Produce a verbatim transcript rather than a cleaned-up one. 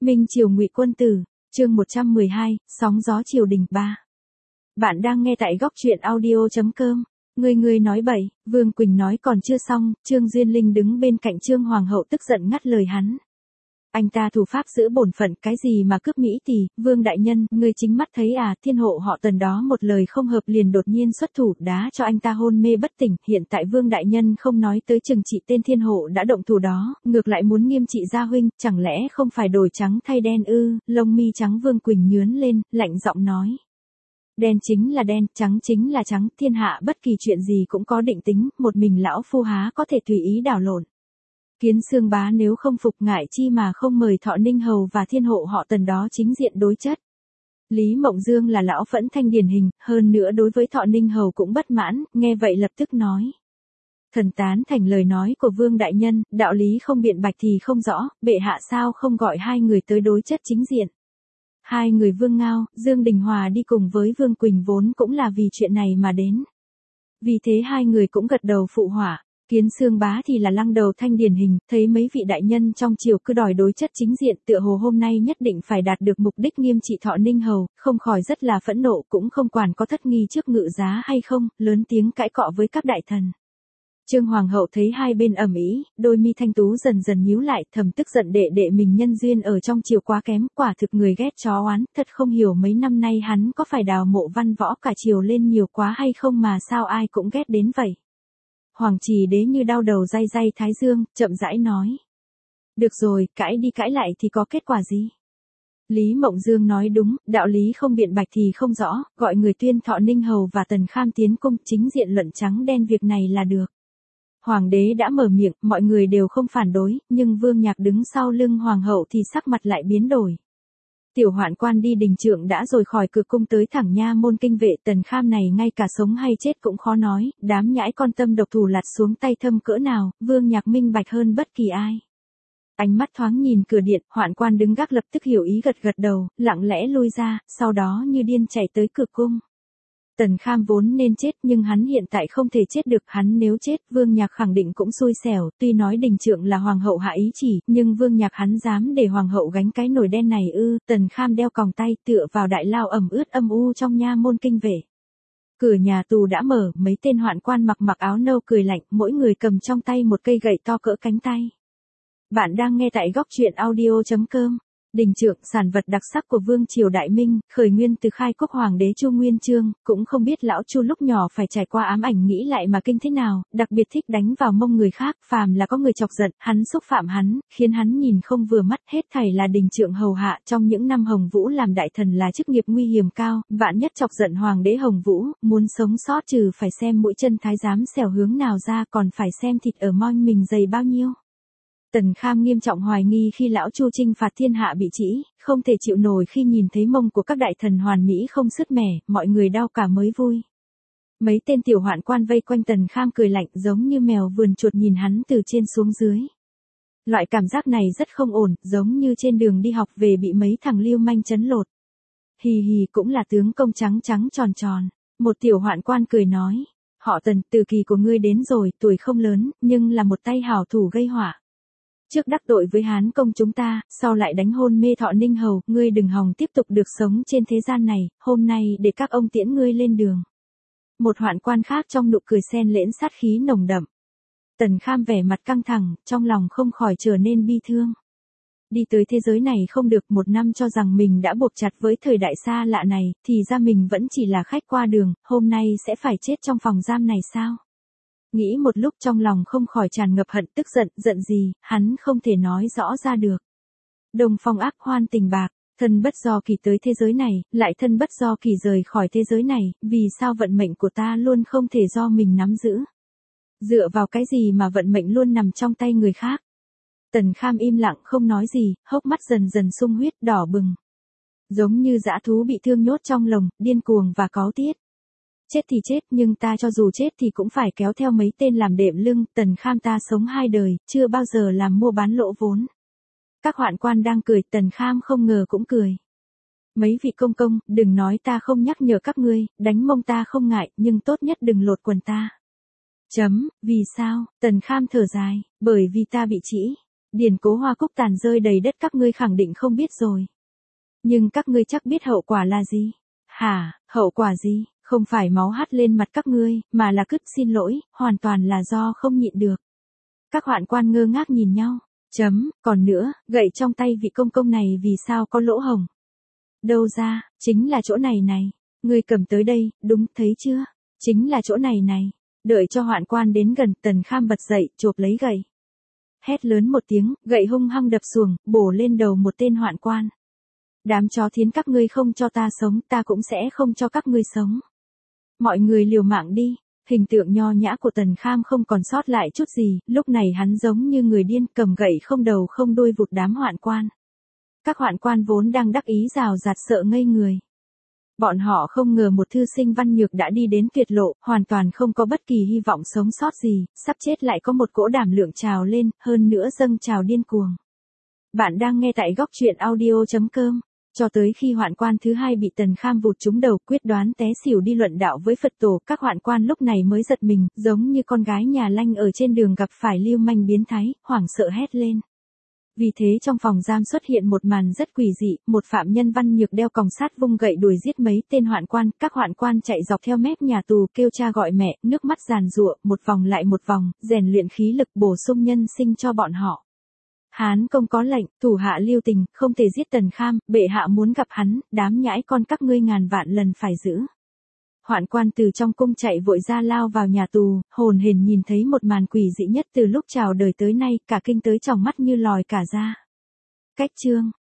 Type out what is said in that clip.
Minh Triều Ngụy Quân Tử, chương một trăm mười hai, sóng gió triều đình ba. Bạn đang nghe tại góc truyện audio chấm com. Người người nói bậy, Vương Quỳnh nói còn chưa xong, Trương Duyên Linh đứng bên cạnh Trương Hoàng hậu tức giận ngắt lời hắn. Anh ta thủ pháp giữ bổn phận, cái gì mà cướp Mỹ tỷ, Vương đại nhân, người chính mắt thấy à, thiên hộ họ Tần đó một lời không hợp liền đột nhiên xuất thủ đá cho anh ta hôn mê bất tỉnh, hiện tại Vương đại nhân không nói tới trừng trị tên thiên hộ đã động thủ đó, ngược lại muốn nghiêm trị gia huynh, chẳng lẽ không phải đổi trắng thay đen ư? Lông mi trắng Vương Quỳnh nhướn lên, lạnh giọng nói. Đen chính là đen, trắng chính là trắng, thiên hạ bất kỳ chuyện gì cũng có định tính, một mình lão phu há có thể tùy ý đảo lộn. Kiến Xương bá nếu không phục ngại chi mà không mời Thọ Ninh hầu và thiên hộ họ Tần đó chính diện đối chất. Lý Mộng Dương là lão phẫn thanh điển hình, hơn nữa đối với Thọ Ninh hầu cũng bất mãn, nghe vậy lập tức nói. Thần tán thành lời nói của Vương đại nhân, đạo lý không biện bạch thì không rõ, bệ hạ sao không gọi hai người tới đối chất chính diện. Hai người Vương Ngao, Dương Đình Hòa đi cùng với Vương Quỳnh vốn cũng là vì chuyện này mà đến. Vì thế hai người cũng gật đầu phụ họa. Kiến Xương bá thì là lăng đầu thanh điển hình, thấy mấy vị đại nhân trong triều cứ đòi đối chất chính diện, tựa hồ hôm nay nhất định phải đạt được mục đích nghiêm trị Thọ Ninh hầu, không khỏi rất là phẫn nộ, cũng không quản có thất nghi trước ngự giá hay không, lớn tiếng cãi cọ với các đại thần. Trương Hoàng hậu thấy hai bên ầm ĩ, đôi mi thanh tú dần dần nhíu lại, thầm tức giận đệ đệ mình nhân duyên ở trong triều quá kém, quả thực người ghét chó oán, thật không hiểu mấy năm nay hắn có phải đào mộ văn võ cả triều lên nhiều quá hay không mà sao ai cũng ghét đến vậy. Hoàng Trì đế như đau đầu day day thái dương, chậm rãi nói. Được rồi, cãi đi cãi lại thì có kết quả gì? Lý Mộng Dương nói đúng, đạo lý không biện bạch thì không rõ, gọi người tuyên Thọ Ninh hầu và Tần Kham tiến cung chính diện luận trắng đen việc này là được. Hoàng đế đã mở miệng, mọi người đều không phản đối, nhưng Vương Nhạc đứng sau lưng Hoàng hậu thì sắc mặt lại biến đổi. Tiểu hoạn quan đi đình trượng đã rồi khỏi cửa cung tới thẳng nha môn kinh vệ, Tần Kham này ngay cả sống hay chết cũng khó nói, đám nhãi con tâm độc thủ lặt xuống tay thâm cỡ nào, Vương Nhạc minh bạch hơn bất kỳ ai. Ánh mắt thoáng nhìn cửa điện, hoạn quan đứng gác lập tức hiểu ý gật gật đầu, lặng lẽ lui ra, sau đó như điên chạy tới cửa cung. Tần Kham vốn nên chết nhưng hắn hiện tại không thể chết được, hắn nếu chết Vương Nhạc khẳng định cũng xui xẻo, tuy nói đình trượng là hoàng hậu hạ ý chỉ, nhưng Vương Nhạc hắn dám để hoàng hậu gánh cái nồi đen này ư? Tần Kham đeo còng tay tựa vào đại lao ẩm ướt âm u trong nha môn kinh vệ. Cửa nhà tù đã mở, mấy tên hoạn quan mặc mặc áo nâu cười lạnh, mỗi người cầm trong tay một cây gậy to cỡ cánh tay. Bạn đang nghe tại góc truyện audio chấm com. Đình trượng, sản vật đặc sắc của Vương triều Đại Minh, khởi nguyên từ khai quốc hoàng đế Chu Nguyên Chương, cũng không biết lão Chu lúc nhỏ phải trải qua ám ảnh nghĩ lại mà kinh thế nào, đặc biệt thích đánh vào mông người khác, phàm là có người chọc giận, hắn xúc phạm hắn, khiến hắn nhìn không vừa mắt, hết thảy là đình trượng hầu hạ, trong những năm Hồng Vũ làm đại thần là chức nghiệp nguy hiểm cao, vạn nhất chọc giận hoàng đế Hồng Vũ, muốn sống sót trừ phải xem mũi chân thái giám xẻo hướng nào ra, còn phải xem thịt ở môi mình dày bao nhiêu. Tần Kham nghiêm trọng hoài nghi khi lão Chu trinh phạt thiên hạ bị trĩ, không thể chịu nổi khi nhìn thấy mông của các đại thần hoàn mỹ không sứt mẻ, mọi người đau cả mới vui. Mấy tên tiểu hoạn quan vây quanh Tần Kham cười lạnh giống như mèo vườn chuột nhìn hắn từ trên xuống dưới. Loại cảm giác này rất không ổn, giống như trên đường đi học về bị mấy thằng lưu manh chấn lột. Hì hì cũng là tướng công trắng trắng tròn tròn. Một tiểu hoạn quan cười nói, họ Tần, từ kỳ của ngươi đến rồi, tuổi không lớn, nhưng là một tay hảo thủ gây họa. Trước đắc tội với Hán công chúng ta, sau lại đánh hôn mê Thọ Ninh hầu, ngươi đừng hòng tiếp tục được sống trên thế gian này, hôm nay để các ông tiễn ngươi lên đường. Một hoạn quan khác trong nụ cười xen lẫn sát khí nồng đậm. Tần Kham vẻ mặt căng thẳng, trong lòng không khỏi trở nên bi thương. Đi tới thế giới này không được một năm cho rằng mình đã buộc chặt với thời đại xa lạ này, thì ra mình vẫn chỉ là khách qua đường, hôm nay sẽ phải chết trong phòng giam này sao? Nghĩ một lúc trong lòng không khỏi tràn ngập hận tức giận, giận gì, hắn không thể nói rõ ra được. Đồng phong ác hoan tình bạc, thân bất do kỳ tới thế giới này, lại thân bất do kỳ rời khỏi thế giới này, vì sao vận mệnh của ta luôn không thể do mình nắm giữ? Dựa vào cái gì mà vận mệnh luôn nằm trong tay người khác? Tần Kham im lặng không nói gì, hốc mắt dần dần sung huyết đỏ bừng. Giống như dã thú bị thương nhốt trong lồng, điên cuồng và cáu tiết. Chết thì chết, nhưng ta cho dù chết thì cũng phải kéo theo mấy tên làm đệm lưng, Tần Kham ta sống hai đời, chưa bao giờ làm mua bán lỗ vốn. Các hoạn quan đang cười, Tần Kham không ngờ cũng cười. Mấy vị công công, đừng nói ta không nhắc nhở các ngươi, đánh mông ta không ngại, nhưng tốt nhất đừng lột quần ta. Chấm, vì sao? Tần Kham thở dài, bởi vì ta bị trĩ. Điền cố hoa cúc tàn rơi đầy đất các ngươi khẳng định không biết rồi. Nhưng các ngươi chắc biết hậu quả là gì? Hả, hậu quả gì? Không phải máu hắt lên mặt các ngươi, mà là cứt xin lỗi, hoàn toàn là do không nhịn được. Các hoạn quan ngơ ngác nhìn nhau. Chấm, còn nữa, gậy trong tay vị công công này vì sao có lỗ hổng? Đâu ra, chính là chỗ này này. Ngươi cầm tới đây, đúng, thấy chưa? Chính là chỗ này này. Đợi cho hoạn quan đến gần, Tần Kham bật dậy, chộp lấy gậy. Hét lớn một tiếng, gậy hung hăng đập xuồng, bổ lên đầu một tên hoạn quan. Đám chó thiến các ngươi không cho ta sống, ta cũng sẽ không cho các ngươi sống. Mọi người liều mạng đi. Hình tượng nho nhã của Tần Kham không còn sót lại chút gì, lúc này hắn giống như người điên, cầm gậy không đầu không đuôi vụt đám hoạn quan. Các hoạn quan vốn đang đắc ý rào rạt sợ ngây người. Bọn họ không ngờ một thư sinh văn nhược đã đi đến tuyệt lộ, hoàn toàn không có bất kỳ hy vọng sống sót gì, sắp chết lại có một cỗ đảm lượng trào lên, hơn nữa dâng trào điên cuồng. Bạn đang nghe tại góc truyện audio chấm com. Cho tới khi hoạn quan thứ hai bị Tần Kham vụt trúng đầu, quyết đoán té xỉu đi luận đạo với Phật tổ, các hoạn quan lúc này mới giật mình, giống như con gái nhà lanh ở trên đường gặp phải lưu manh biến thái, hoảng sợ hét lên. Vì thế trong phòng giam xuất hiện một màn rất quỷ dị, một phạm nhân văn nhược đeo còng sắt vung gậy đuổi giết mấy tên hoạn quan, các hoạn quan chạy dọc theo mép nhà tù kêu cha gọi mẹ, nước mắt giàn giụa, một vòng lại một vòng, rèn luyện khí lực bổ sung nhân sinh cho bọn họ. Hán công có lệnh, thủ hạ lưu tình, không thể giết Tần Kham, bệ hạ muốn gặp hắn, đám nhãi con các ngươi ngàn vạn lần phải giữ. Hoạn quan từ trong cung chạy vội ra lao vào nhà tù, hồn hển nhìn thấy một màn quỷ dị nhất từ lúc chào đời tới nay, cả kinh tới tròng mắt như lòi cả ra. Cách chương,